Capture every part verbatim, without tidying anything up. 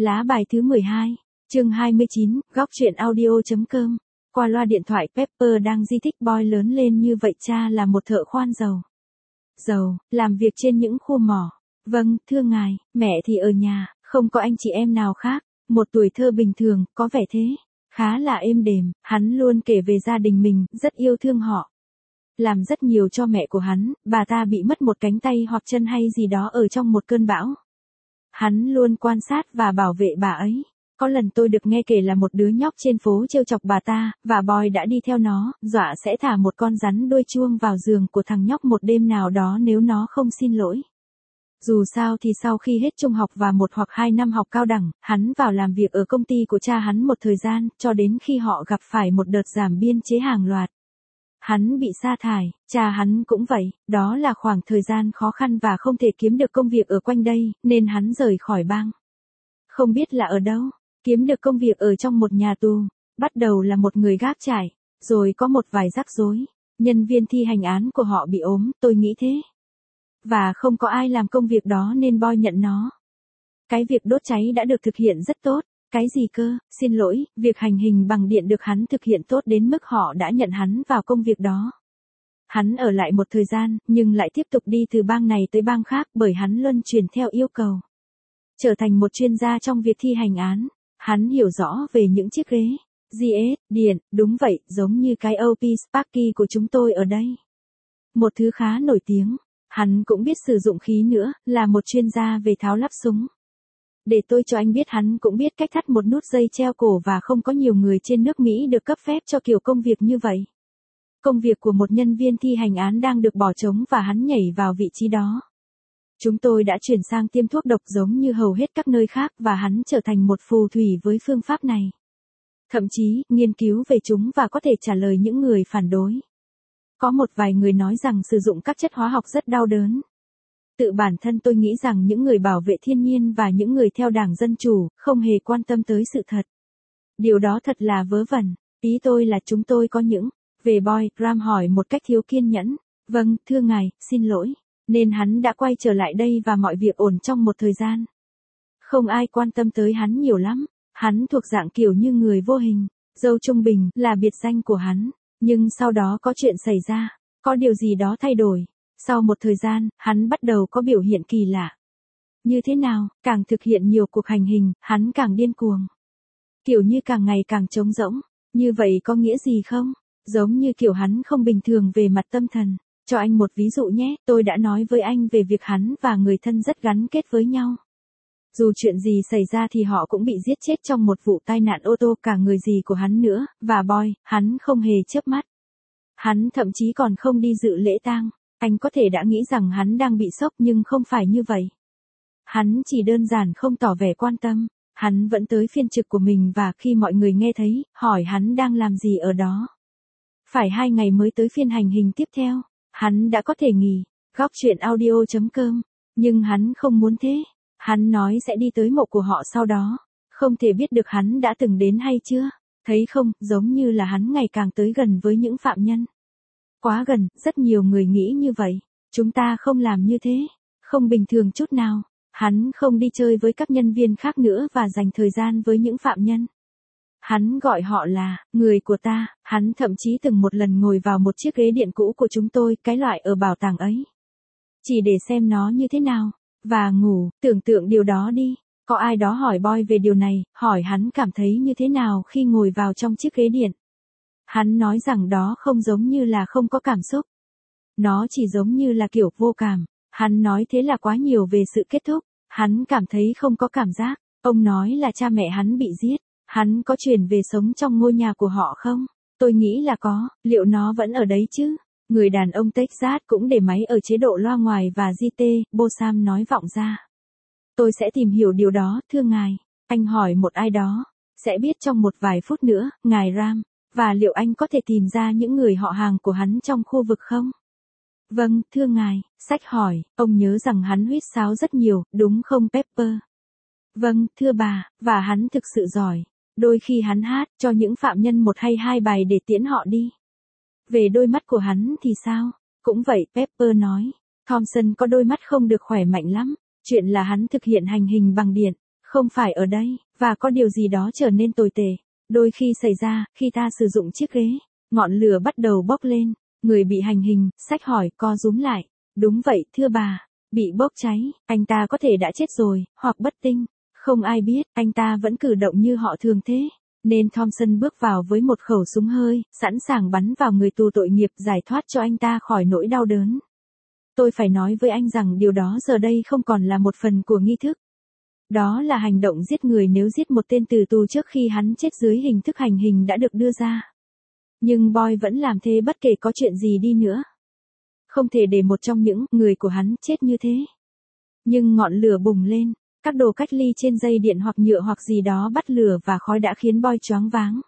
Lá bài thứ mười hai, chương hai mươi chín, góc truyện audio.com. Qua loa điện thoại Pepper đang di thích Boy lớn lên như vậy, cha là một thợ khoan dầu. Dầu, làm việc trên những khu mỏ. Vâng, thưa ngài, mẹ thì ở nhà, không có anh chị em nào khác. Một tuổi thơ bình thường, có vẻ thế. Khá là êm đềm, hắn luôn kể về gia đình mình, rất yêu thương họ. Làm rất nhiều cho mẹ của hắn, bà ta bị mất một cánh tay hoặc chân hay gì đó ở trong một cơn bão. Hắn luôn quan sát và bảo vệ bà ấy. Có lần tôi được nghe kể là một đứa nhóc trên phố trêu chọc bà ta, và Boy đã đi theo nó, dọa sẽ thả một con rắn đuôi chuông vào giường của thằng nhóc một đêm nào đó nếu nó không xin lỗi. Dù sao thì sau khi hết trung học và một hoặc hai năm học cao đẳng, hắn vào làm việc ở công ty của cha hắn một thời gian, cho đến khi họ gặp phải một đợt giảm biên chế hàng loạt. Hắn bị sa thải, cha hắn cũng vậy, đó là khoảng thời gian khó khăn và không thể kiếm được công việc ở quanh đây, nên hắn rời khỏi bang. Không biết là ở đâu, kiếm được công việc ở trong một nhà tù, bắt đầu là một người gác trại, rồi có một vài rắc rối, nhân viên thi hành án của họ bị ốm, tôi nghĩ thế. Và không có ai làm công việc đó nên Boy nhận nó. Cái việc đốt cháy đã được thực hiện rất tốt. Cái gì cơ, xin lỗi, việc hành hình bằng điện được hắn thực hiện tốt đến mức họ đã nhận hắn vào công việc đó. Hắn ở lại một thời gian, nhưng lại tiếp tục đi từ bang này tới bang khác bởi hắn luân chuyển theo yêu cầu. Trở thành một chuyên gia trong việc thi hành án, hắn hiểu rõ về những chiếc ghế, giê ét, điện, đúng vậy, giống như cái ô pê Sparky của chúng tôi ở đây. Một thứ khá nổi tiếng, hắn cũng biết sử dụng khí nữa, là một chuyên gia về tháo lắp súng. Để tôi cho anh biết hắn cũng biết cách thắt một nút dây treo cổ và không có nhiều người trên nước Mỹ được cấp phép cho kiểu công việc như vậy. Công việc của một nhân viên thi hành án đang được bỏ trống và hắn nhảy vào vị trí đó. Chúng tôi đã chuyển sang tiêm thuốc độc giống như hầu hết các nơi khác và hắn trở thành một phù thủy với phương pháp này. Thậm chí, nghiên cứu về chúng và có thể trả lời những người phản đối. Có một vài người nói rằng sử dụng các chất hóa học rất đau đớn. Tự bản thân tôi nghĩ rằng những người bảo vệ thiên nhiên và những người theo Đảng Dân Chủ không hề quan tâm tới sự thật. Điều đó thật là vớ vẩn. Ý tôi là chúng tôi có những. Về Boy, Graham hỏi một cách thiếu kiên nhẫn. Vâng, thưa ngài, xin lỗi. Nên hắn đã quay trở lại đây và mọi việc ổn trong một thời gian. Không ai quan tâm tới hắn nhiều lắm. Hắn thuộc dạng kiểu như người vô hình. Dâu trung bình là biệt danh của hắn. Nhưng sau đó có chuyện xảy ra. Có điều gì đó thay đổi. Sau một thời gian, hắn bắt đầu có biểu hiện kỳ lạ. Như thế nào, càng thực hiện nhiều cuộc hành hình, hắn càng điên cuồng. Kiểu như càng ngày càng trống rỗng. Như vậy có nghĩa gì không? Giống như kiểu hắn không bình thường về mặt tâm thần. Cho anh một ví dụ nhé, tôi đã nói với anh về việc hắn và người thân rất gắn kết với nhau. Dù chuyện gì xảy ra thì họ cũng bị giết chết trong một vụ tai nạn ô tô, cả người gì của hắn nữa, và Boy, hắn không hề chớp mắt. Hắn thậm chí còn không đi dự lễ tang. Anh có thể đã nghĩ rằng hắn đang bị sốc nhưng không phải như vậy. Hắn chỉ đơn giản không tỏ vẻ quan tâm. Hắn vẫn tới phiên trực của mình và khi mọi người nghe thấy, hỏi hắn đang làm gì ở đó. Phải hai ngày mới tới phiên hành hình tiếp theo. Hắn đã có thể nghỉ. Góc truyện audio.com. Nhưng hắn không muốn thế. Hắn nói sẽ đi tới mộ của họ sau đó. Không thể biết được hắn đã từng đến hay chưa. Thấy không, giống như là hắn ngày càng tới gần với những phạm nhân. Quá gần, rất nhiều người nghĩ như vậy. Chúng ta không làm như thế. Không bình thường chút nào. Hắn không đi chơi với các nhân viên khác nữa và dành thời gian với những phạm nhân. Hắn gọi họ là, người của ta. Hắn thậm chí từng một lần ngồi vào một chiếc ghế điện cũ của chúng tôi, cái loại ở bảo tàng ấy. Chỉ để xem nó như thế nào. Và ngủ, tưởng tượng điều đó đi. Có ai đó hỏi Boy về điều này, hỏi hắn cảm thấy như thế nào khi ngồi vào trong chiếc ghế điện. Hắn nói rằng đó không giống như là không có cảm xúc. Nó chỉ giống như là kiểu vô cảm. Hắn nói thế là quá nhiều về sự kết thúc. Hắn cảm thấy không có cảm giác. Ông nói là cha mẹ hắn bị giết. Hắn có chuyển về sống trong ngôi nhà của họ không? Tôi nghĩ là có. Liệu nó vẫn ở đấy chứ? Người đàn ông Texas cũng để máy ở chế độ loa ngoài và giê tê, Bosam nói vọng ra. Tôi sẽ tìm hiểu điều đó, thưa ngài. Anh hỏi một ai đó. Sẽ biết trong một vài phút nữa, ngài Ram. Và liệu anh có thể tìm ra những người họ hàng của hắn trong khu vực không? Vâng, thưa ngài. Sách hỏi, ông nhớ rằng hắn huýt sáo rất nhiều, đúng không Pepper? Vâng, thưa bà, và hắn thực sự giỏi. Đôi khi hắn hát cho những phạm nhân một hay hai bài để tiễn họ đi. Về đôi mắt của hắn thì sao? Cũng vậy, Pepper nói. Thompson có đôi mắt không được khỏe mạnh lắm. Chuyện là hắn thực hiện hành hình bằng điện. Không phải ở đây, và có điều gì đó trở nên tồi tệ. Đôi khi xảy ra, khi ta sử dụng chiếc ghế, ngọn lửa bắt đầu bốc lên, người bị hành hình, sách hỏi co rúm lại. Đúng vậy, thưa bà, bị bốc cháy, anh ta có thể đã chết rồi, hoặc bất tinh. Không ai biết, anh ta vẫn cử động như họ thường thế. Nên Thompson bước vào với một khẩu súng hơi, sẵn sàng bắn vào người tù tội nghiệp giải thoát cho anh ta khỏi nỗi đau đớn. Tôi phải nói với anh rằng điều đó giờ đây không còn là một phần của nghi thức. Đó là hành động giết người nếu giết một tên tử tù trước khi hắn chết dưới hình thức hành hình đã được đưa ra. Nhưng Boy vẫn làm thế bất kể có chuyện gì đi nữa. Không thể để một trong những người của hắn chết như thế. Nhưng ngọn lửa bùng lên, các đồ cách ly trên dây điện hoặc nhựa hoặc gì đó bắt lửa và khói đã khiến Boy choáng váng.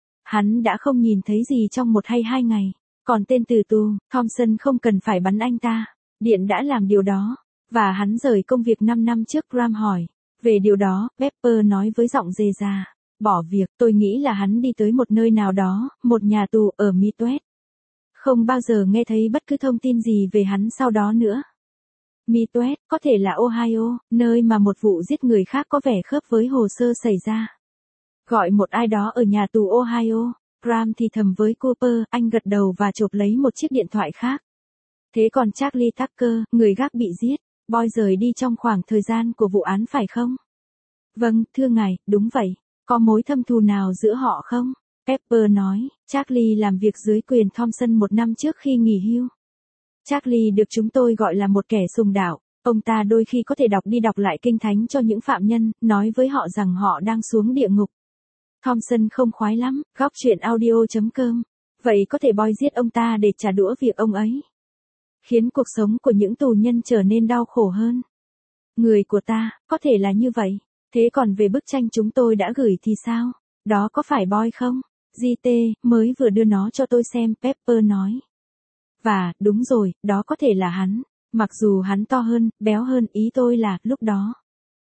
Hắn đã không nhìn thấy gì trong một hay hai ngày. Còn tên tử tù, Thompson không cần phải bắn anh ta. Điện đã làm điều đó. Và hắn rời công việc năm năm trước. Graham hỏi. Về điều đó, Pepper nói với giọng dề già. Bỏ việc, tôi nghĩ là hắn đi tới một nơi nào đó, một nhà tù ở Midwest. Không bao giờ nghe thấy bất cứ thông tin gì về hắn sau đó nữa. Midwest, có thể là Ohio, nơi mà một vụ giết người khác có vẻ khớp với hồ sơ xảy ra. Gọi một ai đó ở nhà tù Ohio. Graham thì thầm với Cooper, anh gật đầu và chộp lấy một chiếc điện thoại khác. Thế còn Charlie Tucker, người gác bị giết, Boy rời đi trong khoảng thời gian của vụ án phải không? Vâng, thưa ngài, đúng vậy. Có mối thâm thù nào giữa họ không? Pepper nói, Charlie làm việc dưới quyền Thompson một năm trước khi nghỉ hưu. Charlie được chúng tôi gọi là một kẻ sùng đạo. Ông ta đôi khi có thể đọc đi đọc lại kinh thánh cho những phạm nhân, nói với họ rằng họ đang xuống địa ngục. Thompson không khoái lắm, góc chuyện audio chấm com. Vậy có thể Boy giết ông ta để trả đũa việc ông ấy. Khiến cuộc sống của những tù nhân trở nên đau khổ hơn. Người của ta, có thể là như vậy. Thế còn về bức tranh chúng tôi đã gửi thì sao? Đó có phải Boy không? giê tê, mới vừa đưa nó cho tôi xem, Pepper nói. Và, đúng rồi, đó có thể là hắn. Mặc dù hắn to hơn, béo hơn, ý tôi là, lúc đó.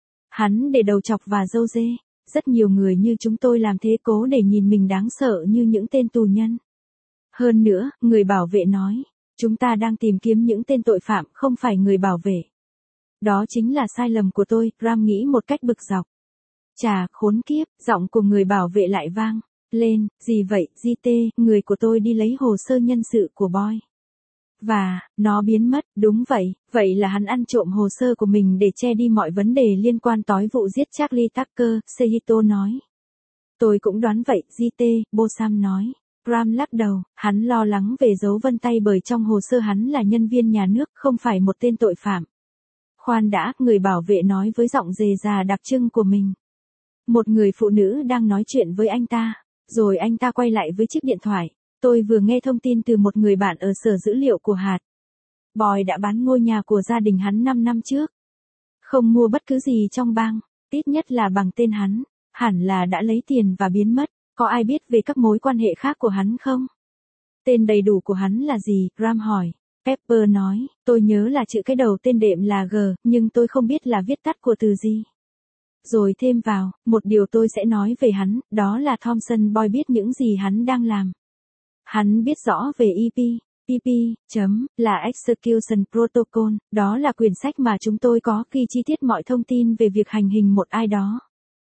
Hắn để đầu chọc và râu dê. Rất nhiều người như chúng tôi làm thế cố để nhìn mình đáng sợ như những tên tù nhân. Hơn nữa, người bảo vệ nói, chúng ta đang tìm kiếm những tên tội phạm, không phải người bảo vệ. Đó chính là sai lầm của tôi, Ram nghĩ một cách bực dọc. Chà, khốn kiếp, giọng của người bảo vệ lại vang lên, gì vậy, giê tê, người của tôi đi lấy hồ sơ nhân sự của Boy. Và, nó biến mất, đúng vậy, vậy là hắn ăn trộm hồ sơ của mình để che đi mọi vấn đề liên quan tới vụ giết Charlie Tucker, Sehito nói. Tôi cũng đoán vậy, giê tê, Bosam nói. Ram lắc đầu, hắn lo lắng về dấu vân tay bởi trong hồ sơ hắn là nhân viên nhà nước, không phải một tên tội phạm. Khoan đã, người bảo vệ nói với giọng dề già đặc trưng của mình. Một người phụ nữ đang nói chuyện với anh ta, rồi anh ta quay lại với chiếc điện thoại. Tôi vừa nghe thông tin từ một người bạn ở sở dữ liệu của hạt. Boy đã bán ngôi nhà của gia đình hắn năm năm trước. Không mua bất cứ gì trong bang, ít nhất là bằng tên hắn, hẳn là đã lấy tiền và biến mất. Có ai biết về các mối quan hệ khác của hắn không? Tên đầy đủ của hắn là gì? Ram hỏi. Pepper nói, tôi nhớ là chữ cái đầu tên đệm là G, nhưng tôi không biết là viết tắt của từ gì. Rồi thêm vào, một điều tôi sẽ nói về hắn, đó là Thompson Boy biết những gì hắn đang làm. Hắn biết rõ về e pê, e pê, chấm, là Execution Protocol, đó là quyển sách mà chúng tôi có ghi chi tiết mọi thông tin về việc hành hình một ai đó.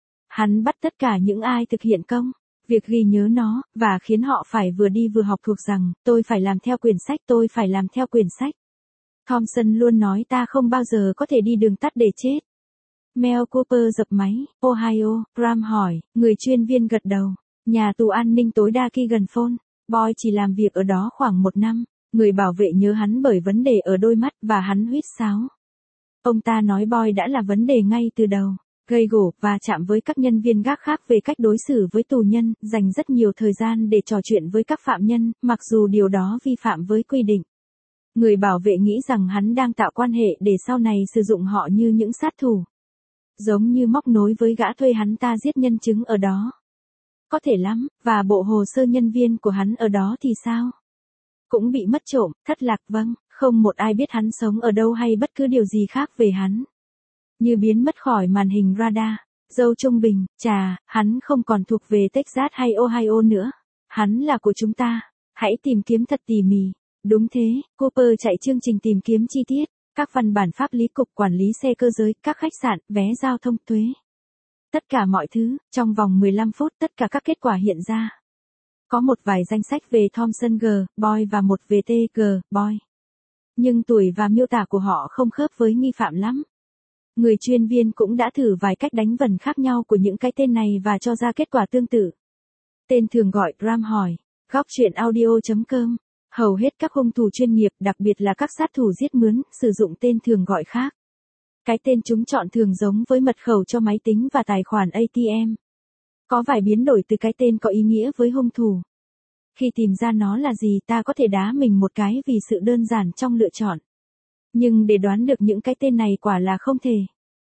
Hắn bắt tất cả những ai thực hiện công, việc ghi nhớ nó, và khiến họ phải vừa đi vừa học thuộc rằng, tôi phải làm theo quyển sách, tôi phải làm theo quyển sách. Thompson luôn nói ta không bao giờ có thể đi đường tắt để chết. Mel Cooper dập máy, Ohio, Graham hỏi, người chuyên viên gật đầu, nhà tù an ninh tối đa Keegan Phone. Boy chỉ làm việc ở đó khoảng một năm, người bảo vệ nhớ hắn bởi vấn đề ở đôi mắt và hắn huýt sáo. Ông ta nói Boy đã là vấn đề ngay từ đầu, gây gổ và chạm với các nhân viên gác khác về cách đối xử với tù nhân, dành rất nhiều thời gian để trò chuyện với các phạm nhân, mặc dù điều đó vi phạm với quy định. Người bảo vệ nghĩ rằng hắn đang tạo quan hệ để sau này sử dụng họ như những sát thủ. Giống như móc nối với gã thuê hắn ta giết nhân chứng ở đó. Có thể lắm, và bộ hồ sơ nhân viên của hắn ở đó thì sao? Cũng bị mất trộm, thất lạc vâng, không một ai biết hắn sống ở đâu hay bất cứ điều gì khác về hắn. Như biến mất khỏi màn hình radar, dâu trung bình, chà, hắn không còn thuộc về Texas hay Ohio nữa. Hắn là của chúng ta, hãy tìm kiếm thật tỉ mỉ. Đúng thế, Cooper chạy chương trình tìm kiếm chi tiết, các văn bản pháp lý cục quản lý xe cơ giới, các khách sạn, vé giao thông thuế. Tất cả mọi thứ, trong vòng mười lăm phút tất cả các kết quả hiện ra. Có một vài danh sách về Thompson G. Boy và một về T. G. Boy. Nhưng tuổi và miêu tả của họ không khớp với nghi phạm lắm. Người chuyên viên cũng đã thử vài cách đánh vần khác nhau của những cái tên này và cho ra kết quả tương tự. Tên thường gọi, Ram hỏi. Góc chuyện audio chấm com. Hầu hết các hung thủ chuyên nghiệp, đặc biệt là các sát thủ giết mướn, sử dụng tên thường gọi khác. Cái tên chúng chọn thường giống với mật khẩu cho máy tính và tài khoản A T M. Có vài biến đổi từ cái tên có ý nghĩa với hung thủ. Khi tìm ra nó là gì ta có thể đá mình một cái vì sự đơn giản trong lựa chọn. Nhưng để đoán được những cái tên này quả là không thể.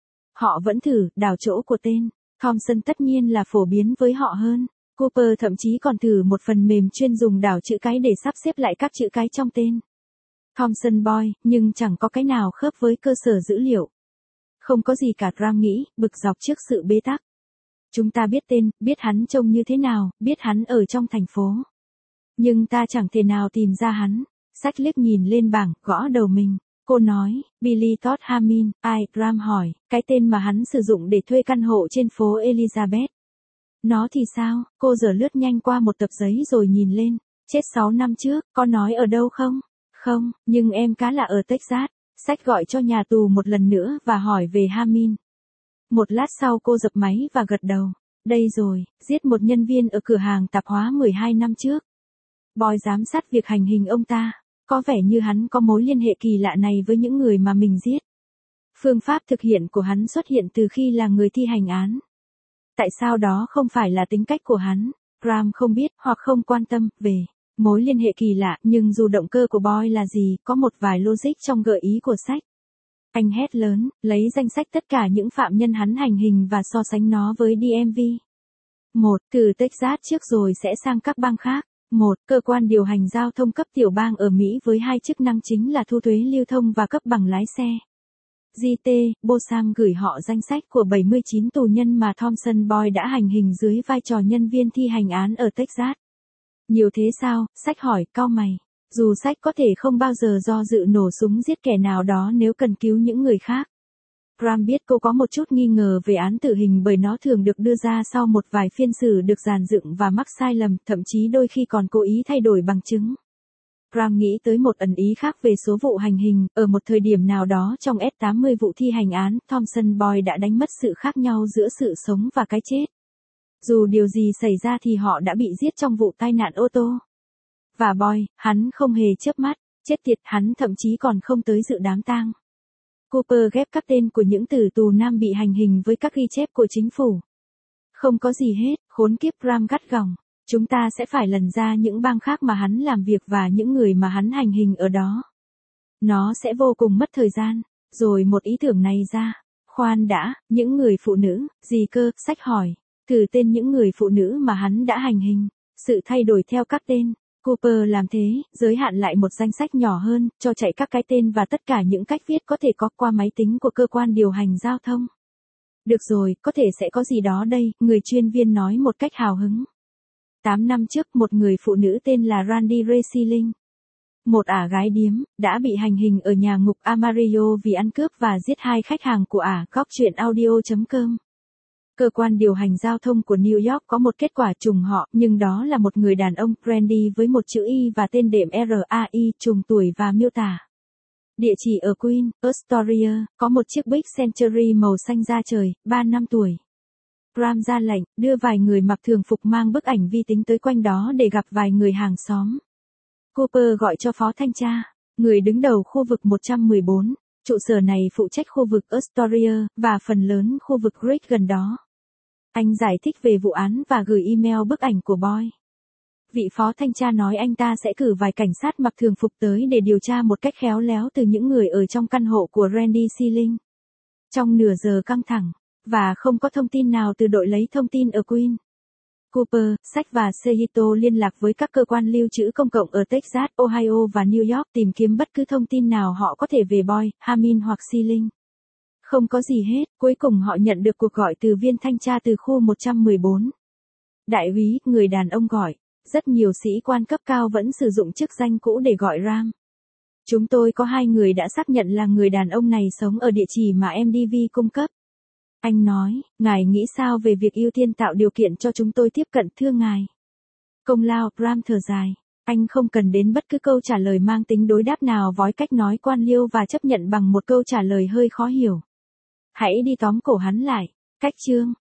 Họ vẫn thử đảo chỗ của tên. Thompson tất nhiên là phổ biến với họ hơn. Cooper thậm chí còn thử một phần mềm chuyên dùng đảo chữ cái để sắp xếp lại các chữ cái trong tên. Thompson Boy, nhưng chẳng có cái nào khớp với cơ sở dữ liệu. Không có gì cả, Ram nghĩ, bực dọc trước sự bế tắc. Chúng ta biết tên, biết hắn trông như thế nào, biết hắn ở trong thành phố. Nhưng ta chẳng thể nào tìm ra hắn. Sách liếc nhìn lên bảng, gõ đầu mình. Cô nói, Billy Todd Hamin, ai, Ram hỏi, cái tên mà hắn sử dụng để thuê căn hộ trên phố Elizabeth. Nó thì sao? Cô giờ lướt nhanh qua một tập giấy rồi nhìn lên. Chết sáu năm trước, có nói ở đâu không? Không, nhưng em cá là ở Texas. Sách gọi cho nhà tù một lần nữa và hỏi về Hamin. Một lát sau cô dập máy và gật đầu. Đây rồi, giết một nhân viên ở cửa hàng tạp hóa mười hai năm trước. Boy giám sát việc hành hình ông ta. Có vẻ như hắn có mối liên hệ kỳ lạ này với những người mà mình giết. Phương pháp thực hiện của hắn xuất hiện từ khi là người thi hành án. Tại sao đó không phải là tính cách của hắn? Ram không biết hoặc không quan tâm về mối liên hệ kỳ lạ, nhưng dù động cơ của Boy là gì, có một vài logic trong gợi ý của sách. Anh hét lớn, lấy danh sách tất cả những phạm nhân hắn hành hình và so sánh nó với D M V. một. Từ Texas trước rồi sẽ sang các bang khác. một. Cơ quan điều hành giao thông cấp tiểu bang ở Mỹ với hai chức năng chính là thu thuế lưu thông và cấp bằng lái xe. G T. Bosam gửi họ danh sách của bảy mươi chín tù nhân mà Thompson Boy đã hành hình dưới vai trò nhân viên thi hành án ở Texas. Nhiều thế sao? Sách hỏi, cau mày. Dù sách có thể không bao giờ do dự nổ súng giết kẻ nào đó nếu cần cứu những người khác. Ram biết cô có một chút nghi ngờ về án tử hình bởi nó thường được đưa ra sau một vài phiên xử được dàn dựng và mắc sai lầm, thậm chí đôi khi còn cố ý thay đổi bằng chứng. Ram nghĩ tới một ẩn ý khác về số vụ hành hình, ở một thời điểm nào đó trong S tám mươi vụ thi hành án, Thompson Boy đã đánh mất sự khác nhau giữa sự sống và cái chết. Dù điều gì xảy ra thì họ đã bị giết trong vụ tai nạn ô tô. Và Boy, hắn không hề chớp mắt, chết tiệt, hắn thậm chí còn không tới dự đám tang. Cooper ghép các tên của những tử tù nam bị hành hình với các ghi chép của chính phủ. Không có gì hết, khốn kiếp, Ram gắt gỏng. Chúng ta sẽ phải lần ra những bang khác mà hắn làm việc và những người mà hắn hành hình ở đó. Nó sẽ vô cùng mất thời gian. Rồi một ý tưởng này ra. Khoan đã, những người phụ nữ, gì cơ? Sách hỏi. Thử tên những người phụ nữ mà hắn đã hành hình. Sự thay đổi theo các tên. Cooper làm thế, giới hạn lại một danh sách nhỏ hơn, cho chạy các cái tên và tất cả những cách viết có thể có qua máy tính của cơ quan điều hành giao thông. Được rồi, có thể sẽ có gì đó đây, người chuyên viên nói một cách hào hứng. Tám năm trước, một người phụ nữ tên là Randy Reisiling, một ả gái điếm, đã bị hành hình ở nhà ngục Amarillo vì ăn cướp và giết hai khách hàng của ả. Góc chuyện audio chấm com. Cơ quan điều hành giao thông của New York có một kết quả trùng họ, nhưng đó là một người đàn ông, Randy với một chữ Y và tên đệm R A I, trùng tuổi và miêu tả. Địa chỉ ở Queen, Astoria, có một chiếc Big Century màu xanh da trời, ba năm tuổi. Ram ra lệnh, đưa vài người mặc thường phục mang bức ảnh vi tính tới quanh đó để gặp vài người hàng xóm. Cooper gọi cho phó thanh tra, người đứng đầu khu vực một trăm mười bốn, trụ sở này phụ trách khu vực Astoria, và phần lớn khu vực Greek gần đó. Anh giải thích về vụ án và gửi email bức ảnh của Boy. Vị phó thanh tra nói anh ta sẽ cử vài cảnh sát mặc thường phục tới để điều tra một cách khéo léo từ những người ở trong căn hộ của Randy Sealing. Trong nửa giờ căng thẳng, và không có thông tin nào từ đội lấy thông tin ở Queen. Cooper, Sách và Sehito liên lạc với các cơ quan lưu trữ công cộng ở Texas, Ohio và New York tìm kiếm bất cứ thông tin nào họ có thể về Boy, Hamin hoặc Sealing. Không có gì hết, cuối cùng họ nhận được cuộc gọi từ viên thanh tra từ khu một trăm mười bốn. Đại úy, người đàn ông gọi. Rất nhiều sĩ quan cấp cao vẫn sử dụng chức danh cũ để gọi Ram. Chúng tôi có hai người đã xác nhận là người đàn ông này sống ở địa chỉ mà em đê vê cung cấp. Anh nói, ngài nghĩ sao về việc ưu tiên tạo điều kiện cho chúng tôi tiếp cận thưa ngài? Công lao, Ram thở dài. Anh không cần đến bất cứ câu trả lời mang tính đối đáp nào với cách nói quan liêu và chấp nhận bằng một câu trả lời hơi khó hiểu. Hãy đi tóm cổ hắn lại. Cách chương